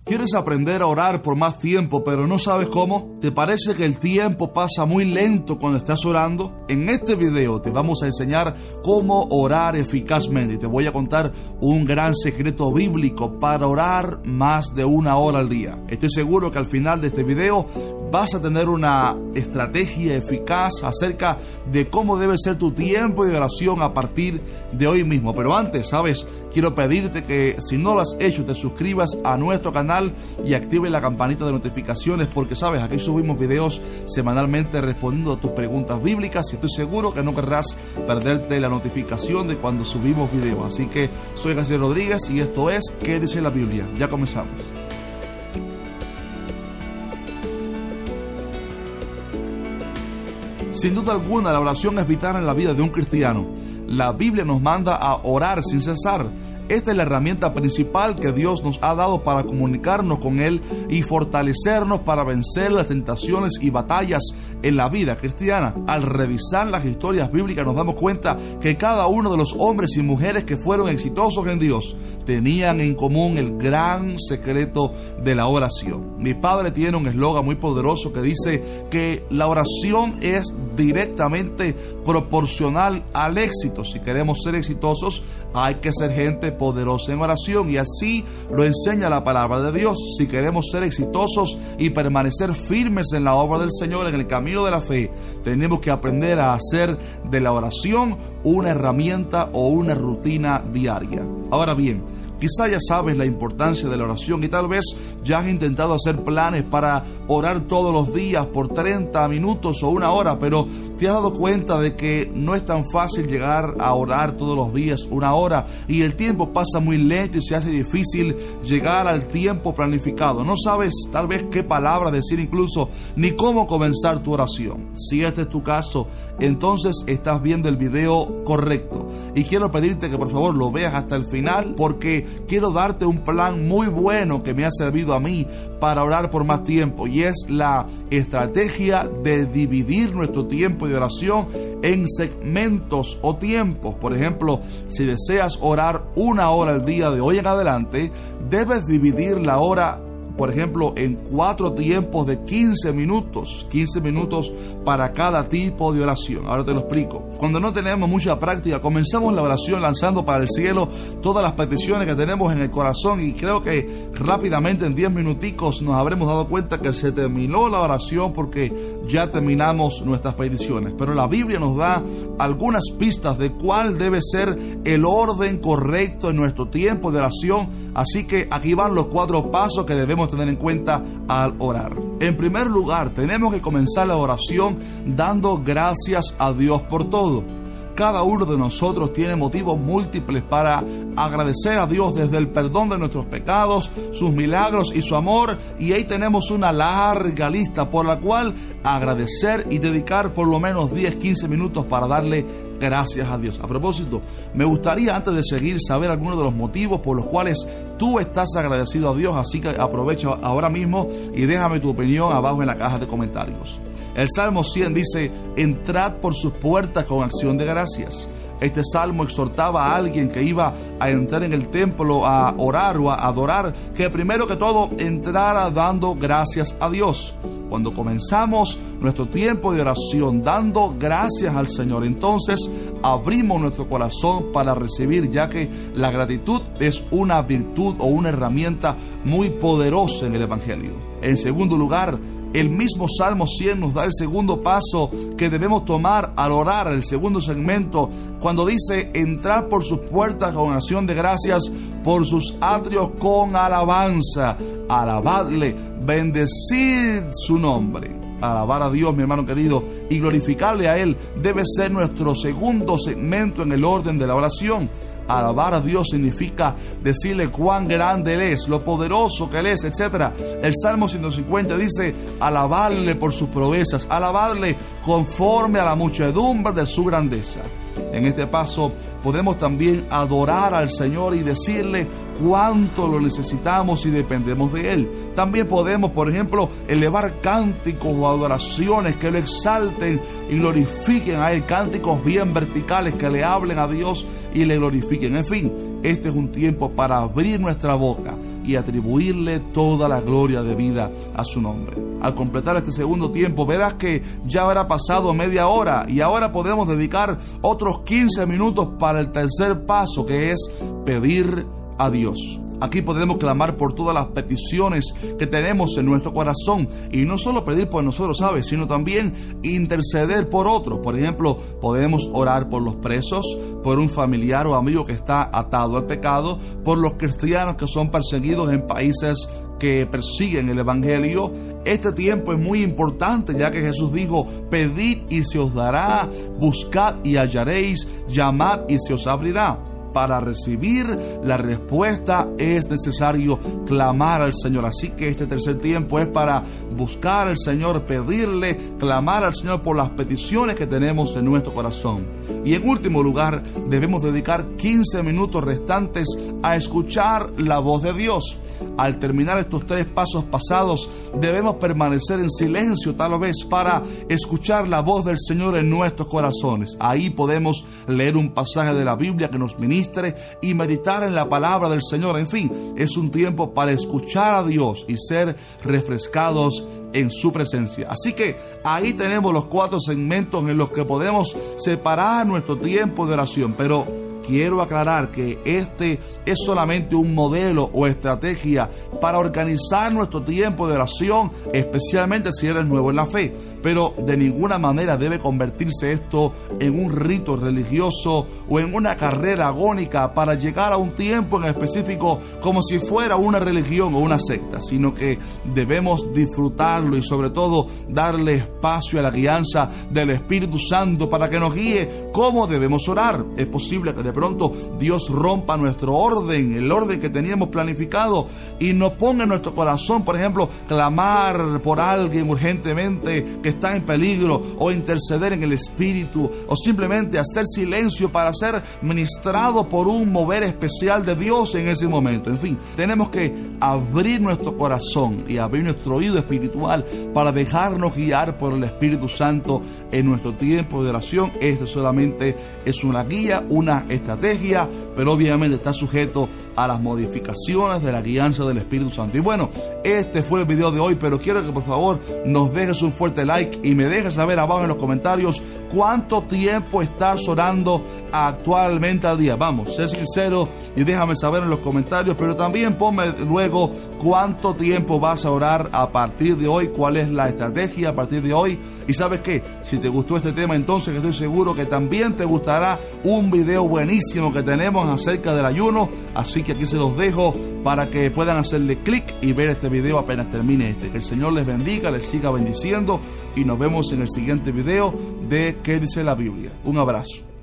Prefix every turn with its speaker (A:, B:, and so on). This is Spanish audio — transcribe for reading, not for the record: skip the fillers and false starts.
A: ¿Quieres aprender a orar por más tiempo, pero no sabes cómo? ¿Te parece que el tiempo pasa muy lento cuando estás orando? En este video te vamos a enseñar cómo orar eficazmente y te voy a contar un gran secreto bíblico para orar más de 1 hora al día. Estoy seguro que al final de este video vas a tener una estrategia eficaz acerca de cómo debe ser tu tiempo de oración a partir de hoy mismo. Pero antes, ¿sabes? Quiero pedirte que si no lo has hecho, te suscribas a nuestro canal y active la campanita de notificaciones porque, ¿sabes? Aquí subimos videos semanalmente respondiendo a tus preguntas bíblicas y estoy seguro que no querrás perderte la notificación de cuando subimos videos. Así que soy Gaciel Rodríguez y esto es ¿Qué dice la Biblia? Ya comenzamos. Sin duda alguna, la oración es vital en la vida de un cristiano. La Biblia nos manda a orar sin cesar. Esta es la herramienta principal que Dios nos ha dado para comunicarnos con Él y fortalecernos para vencer las tentaciones y batallas en la vida cristiana. Al revisar las historias bíblicas nos damos cuenta que cada uno de los hombres y mujeres que fueron exitosos en Dios tenían en común el gran secreto de la oración. Mi padre tiene un eslogan muy poderoso que dice que la oración es directamente proporcional al éxito. Si queremos ser exitosos, hay que ser gente poderosa en oración, y así lo enseña la palabra de Dios. Si queremos ser exitosos y permanecer firmes en la obra del Señor, en el camino de la fe, tenemos que aprender a hacer de la oración una herramienta o una rutina diaria. Ahora bien, quizá ya sabes la importancia de la oración y tal vez ya has intentado hacer planes para orar todos los días por 30 minutos o 1 hora, pero te has dado cuenta de que no es tan fácil llegar a orar todos los días 1 hora y el tiempo pasa muy lento y se hace difícil llegar al tiempo planificado. No sabes tal vez qué palabra decir incluso, ni cómo comenzar tu oración. Si este es tu caso, entonces estás viendo el video correcto y quiero pedirte que por favor lo veas hasta el final porque quiero darte un plan muy bueno que me ha servido a mí para orar por más tiempo, y es la estrategia de dividir nuestro tiempo de oración en segmentos o tiempos. Por ejemplo, si deseas orar 1 hora al día de hoy en adelante, debes dividir la hora, por ejemplo, en 4 tiempos de 15 minutos para cada tipo de oración. Ahora te lo explico. Cuando no tenemos mucha práctica, comenzamos la oración lanzando para el cielo todas las peticiones que tenemos en el corazón, y creo que rápidamente en 10 minuticos nos habremos dado cuenta que se terminó la oración porque ya terminamos nuestras peticiones. Pero la Biblia nos da algunas pistas de cuál debe ser el orden correcto en nuestro tiempo de oración, así que aquí van los 4 pasos que debemos tener en cuenta al orar. En primer lugar, tenemos que comenzar la oración dando gracias a Dios por todo. Cada uno de nosotros tiene motivos múltiples para agradecer a Dios, desde el perdón de nuestros pecados, sus milagros y su amor, y ahí tenemos una larga lista por la cual agradecer y dedicar por lo menos 10-15 minutos para darle gracias a Dios. A propósito, me gustaría antes de seguir saber algunos de los motivos por los cuales tú estás agradecido a Dios, así que aprovecha ahora mismo y déjame tu opinión abajo en la caja de comentarios. El Salmo 100 dice: entrad por sus puertas con acción de gracias. Este salmo exhortaba a alguien que iba a entrar en el templo a orar o a adorar, que primero que todo entrara dando gracias a Dios. Cuando comenzamos nuestro tiempo de oración dando gracias al Señor, entonces abrimos nuestro corazón para recibir, ya que la gratitud es una virtud o una herramienta muy poderosa en el Evangelio. En segundo lugar, el mismo Salmo 100 nos da el segundo paso que debemos tomar al orar, el segundo segmento, cuando dice: entrar por sus puertas con acción de gracias, por sus atrios con alabanza. Alabadle, bendecid su nombre. Alabar a Dios, mi hermano querido, y glorificarle a Él debe ser nuestro segundo segmento en el orden de la oración. Alabar a Dios significa decirle cuán grande Él es, lo poderoso que Él es, etc. El Salmo 150 dice: alabarle por sus proezas, alabarle conforme a la muchedumbre de su grandeza. En este paso podemos también adorar al Señor y decirle cuánto lo necesitamos y dependemos de Él. También podemos, por ejemplo, elevar cánticos o adoraciones que lo exalten y glorifiquen a Él, cánticos bien verticales que le hablen a Dios y le glorifiquen. En fin, este es un tiempo para abrir nuestra boca y atribuirle toda la gloria debida a su nombre. Al completar este segundo tiempo, verás que ya habrá pasado media hora y ahora podemos dedicar otros 15 minutos para el tercer paso, que es pedir a Dios. Aquí podemos clamar por todas las peticiones que tenemos en nuestro corazón, y no solo pedir por nosotros, ¿sabes?, sino también interceder por otros. Por ejemplo, podemos orar por los presos, por un familiar o amigo que está atado al pecado, por los cristianos que son perseguidos en países que persiguen el evangelio. Este tiempo es muy importante, ya que Jesús dijo: pedid y se os dará, buscad y hallaréis, llamad y se os abrirá. Para recibir la respuesta es necesario clamar al Señor. Así que este tercer tiempo es para buscar al Señor, pedirle, clamar al Señor por las peticiones que tenemos en nuestro corazón. Y en último lugar, debemos dedicar 15 minutos restantes a escuchar la voz de Dios. Al terminar estos tres pasos pasados, debemos permanecer en silencio, tal vez para escuchar la voz del Señor en nuestros corazones. Ahí podemos leer un pasaje de la Biblia que nos ministre y meditar en la palabra del Señor. En fin, es un tiempo para escuchar a Dios y ser refrescados en su presencia. Así que ahí tenemos los 4 segmentos en los que podemos separar nuestro tiempo de oración. Pero quiero aclarar que este es solamente un modelo o estrategia para organizar nuestro tiempo de oración, especialmente si eres nuevo en la fe. Pero de ninguna manera debe convertirse esto en un rito religioso o en una carrera agónica para llegar a un tiempo en específico como si fuera una religión o una secta, sino que debemos disfrutarlo y sobre todo darle espacio a la guianza del Espíritu Santo para que nos guíe cómo debemos orar. Es posible que de pronto Dios rompa nuestro orden, el orden que teníamos planificado, y nos ponga en nuestro corazón, por ejemplo, clamar por alguien urgentemente que está en peligro, o interceder en el Espíritu, o simplemente hacer silencio para ser ministrado por un mover especial de Dios en ese momento. En fin, tenemos que abrir nuestro corazón y abrir nuestro oído espiritual para dejarnos guiar por el Espíritu Santo en nuestro tiempo de oración. Este solamente es una guía, una estrategia, pero obviamente está sujeto a las modificaciones de la guianza del Espíritu Santo. Y bueno, este fue el video de hoy, pero quiero que por favor nos dejes un fuerte like y me dejes saber abajo en los comentarios cuánto tiempo estás orando actualmente al día. Vamos, sé sincero y déjame saber en los comentarios, pero también ponme luego cuánto tiempo vas a orar a partir de hoy, cuál es la estrategia a partir de hoy. Y sabes qué, si te gustó este tema, entonces estoy seguro que también te gustará un video buenísimo que tenemos acerca del ayuno. Así que aquí se los dejo para que puedan hacerle clic y ver este video apenas termine este. Que el Señor les bendiga, les siga bendiciendo y nos vemos en el siguiente video de ¿Qué dice la Biblia? Un abrazo.